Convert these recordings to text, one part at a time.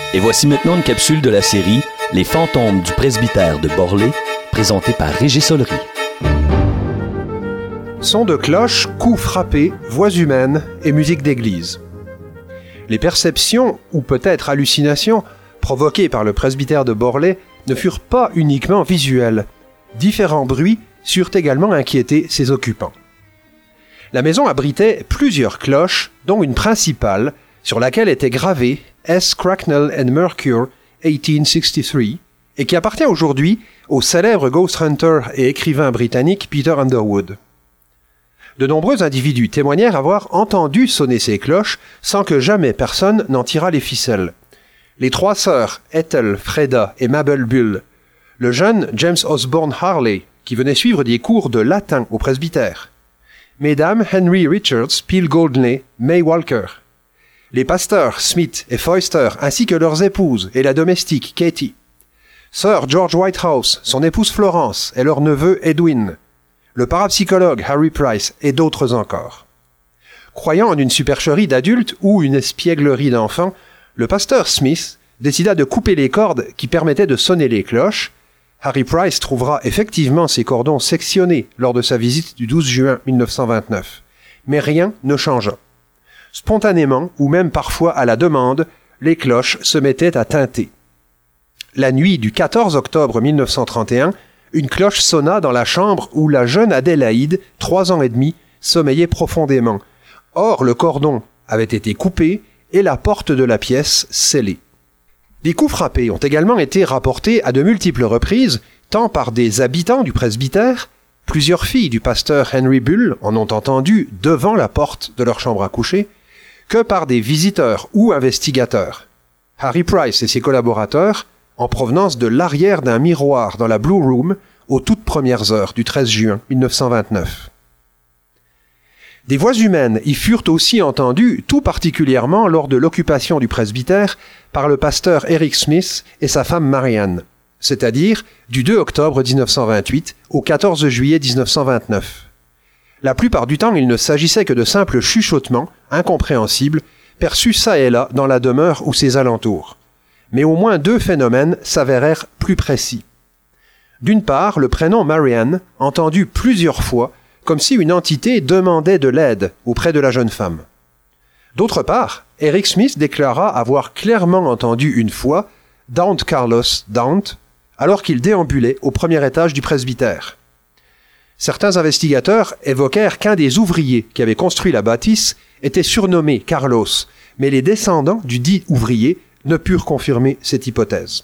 Et voici maintenant une capsule de la série Les fantômes du presbytère de Borlée, présentée par Régis Solery. Sons de cloche, coups frappés, voix humaines et musique d'église. Les perceptions, ou peut-être hallucinations, provoquées par le presbytère de Borlée ne furent pas uniquement visuelles. Différents bruits surent également inquiéter ses occupants. La maison abritait plusieurs cloches, dont une principale, sur laquelle était gravé S. Cracknell and Mercure, 1863, et qui appartient aujourd'hui au célèbre ghost hunter et écrivain britannique Peter Underwood. De nombreux individus témoignèrent avoir entendu sonner ces cloches sans que jamais personne n'en tirât les ficelles. Les trois sœurs Ethel, Freda et Mabel Bull, le jeune James Osborne Harley, qui venait suivre des cours de latin au presbytère, Mesdames Henry Richards, Peel Goldney, May Walker, les pasteurs Smith et Foyster, ainsi que leurs épouses et la domestique Katie, Sir George Whitehouse, son épouse Florence et leur neveu Edwin, le parapsychologue Harry Price et d'autres encore. Croyant en une supercherie d'adultes ou une espièglerie d'enfants, le pasteur Smith décida de couper les cordes qui permettaient de sonner les cloches. Harry Price trouvera effectivement ces cordons sectionnés lors de sa visite du 12 juin 1929. Mais rien ne changea. Spontanément, ou même parfois à la demande, les cloches se mettaient à tinter. La nuit du 14 octobre 1931, une cloche sonna dans la chambre où la jeune Adélaïde, 3 ans et demi, sommeillait profondément. Or, le cordon avait été coupé et la porte de la pièce scellée. Des coups frappés ont également été rapportés à de multiples reprises, tant par des habitants du presbytère, plusieurs filles du pasteur Henry Bull en ont entendu devant la porte de leur chambre à coucher, que par des visiteurs ou investigateurs. Harry Price et ses collaborateurs, en provenance de l'arrière d'un miroir dans la Blue Room, aux toutes premières heures du 13 juin 1929. Des voix humaines y furent aussi entendues, tout particulièrement lors de l'occupation du presbytère par le pasteur Eric Smith et sa femme Marianne, c'est-à-dire du 2 octobre 1928 au 14 juillet 1929. La plupart du temps, il ne s'agissait que de simples chuchotements, incompréhensibles, perçus çà et là dans la demeure ou ses alentours. Mais au moins 2 phénomènes s'avérèrent plus précis. D'une part, le prénom Marianne, entendu plusieurs fois, comme si une entité demandait de l'aide auprès de la jeune femme. D'autre part, Eric Smith déclara avoir clairement entendu une fois « Daunt Carlos, Daunt » alors qu'il déambulait au premier étage du presbytère. Certains investigateurs évoquèrent qu'un des ouvriers qui avait construit la bâtisse était surnommé Carlos, mais les descendants du dit ouvrier ne purent confirmer cette hypothèse.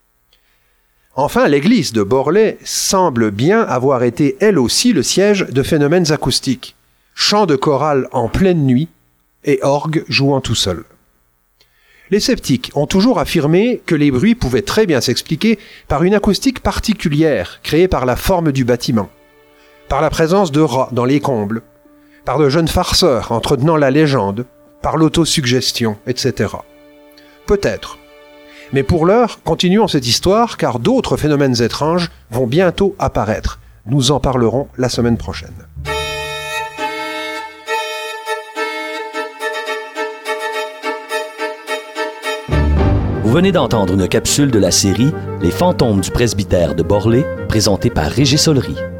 Enfin, l'église de Borlée semble bien avoir été elle aussi le siège de phénomènes acoustiques, chants de chorale en pleine nuit et orgue jouant tout seul. Les sceptiques ont toujours affirmé que les bruits pouvaient très bien s'expliquer par une acoustique particulière créée par la forme du bâtiment, par la présence de rats dans les combles, par de jeunes farceurs entretenant la légende, par l'autosuggestion, etc. Peut-être. Mais pour l'heure, continuons cette histoire car d'autres phénomènes étranges vont bientôt apparaître. Nous en parlerons la semaine prochaine. Vous venez d'entendre une capsule de la série Les fantômes du presbytère de Borlée, présentée par Régis Solery.